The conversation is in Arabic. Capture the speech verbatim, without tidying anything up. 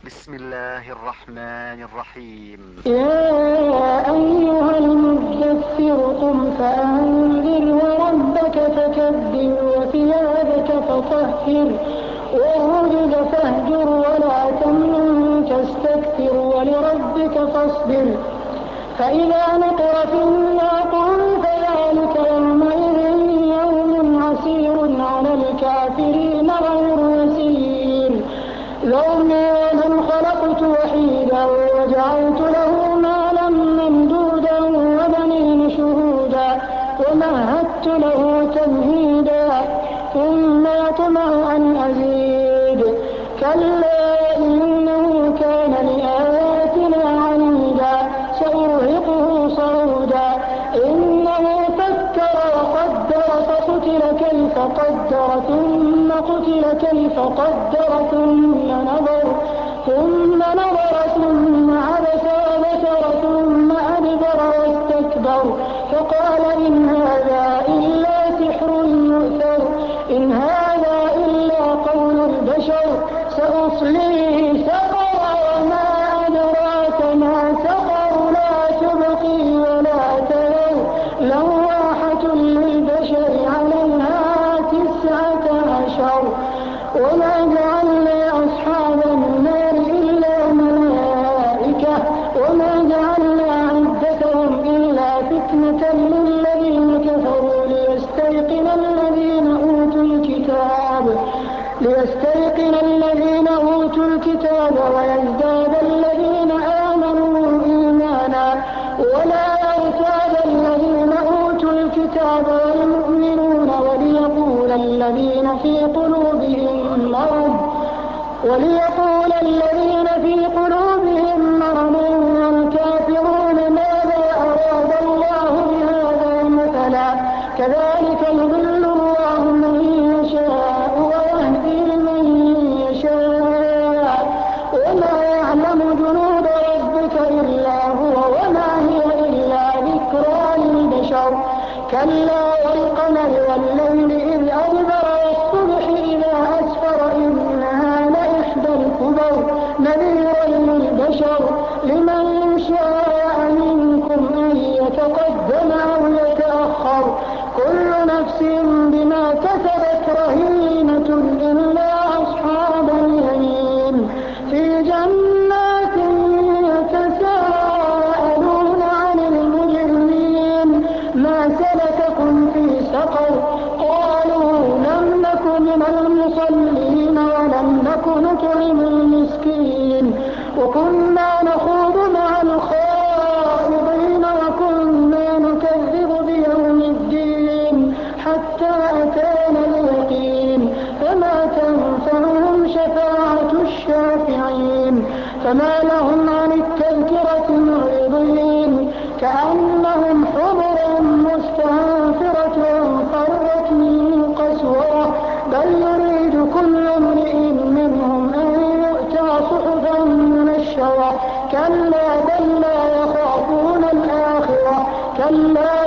بسم الله الرحمن الرحيم. يا أيها المدثر قم فأنذر وربك فكبر وثيابك فطهر والرجل فاهجر ولا تمنن تستكثر ولربك فاصبر فإذا نقر في الناقور فذلك يومئذ يوم عسير على الكافرين غير يسير. ذرني ومن خلقت وحيدا وجعلت له مالا ممدودا وبنين شهودا ومهدت له تمهيدا ثم يطمع أن أزيد كلا إنه كان لآياتنا عنيدا سأرهقه صعودا إنه فكر وقدر فقتل كيف قدر ثم قتل كيف قدر ثم نظر ثم نظر ثم عبس وبصر ثم أدبر واستكبر فقال إن هذا إلا سحر يؤثر إن هذا إلا قول البشر سأصليه سقر وما أدراك ما سقر لا تبقي ولا تذر لواحة للبشر عليها تسعة عشر وما جعلنا أصحاب النار إلا ملائكة وما جعلنا عدتهم إلا فتنة للذين كفروا ليستيقن الذين أوتوا الكتاب ليستيقن الذين أوتوا الكتاب ويزداد الذين آمنوا إيمانا ولا يرتاب الذين أوتوا الكتاب والمؤمنون وليقول الذين في قلوبهم مرض وليقول الذين في قلوبهم مرض والكافرون ماذا أراد الله بهذا مثلا كذلك يضل الله من يشاء ويهدي من يشاء وما يعلم جنود ربك إلا هو وما هي إلا ذكرى للبشر كلا والقمر والليل إذ أدبر والصبح إذا أسفر إنها لإحدى الكبر نذيرا للبشر لمن شاء منكم أن يتقدم أو يتأخر كل نفس بما كسبت رهينة إلا أصحاب اليمين في جنات يتساءلون عن المجرمين ما سلككم في سقر قالوا لم نك من المصلين ولم نك نطعم المسكين وكنا نخوض مع الخائضين وكنا نكذب بيوم الدين حتى أتانا اليقين فما تنفعهم شفاعة الشافعين فما لهم عن التذكرة معرضين كأنهم حمر مستنفرة فرت من قسورة بل يريد كل امرئ منهم أن يؤتى صحفا منشرة كلا بل لا يخافون الآخرة كلا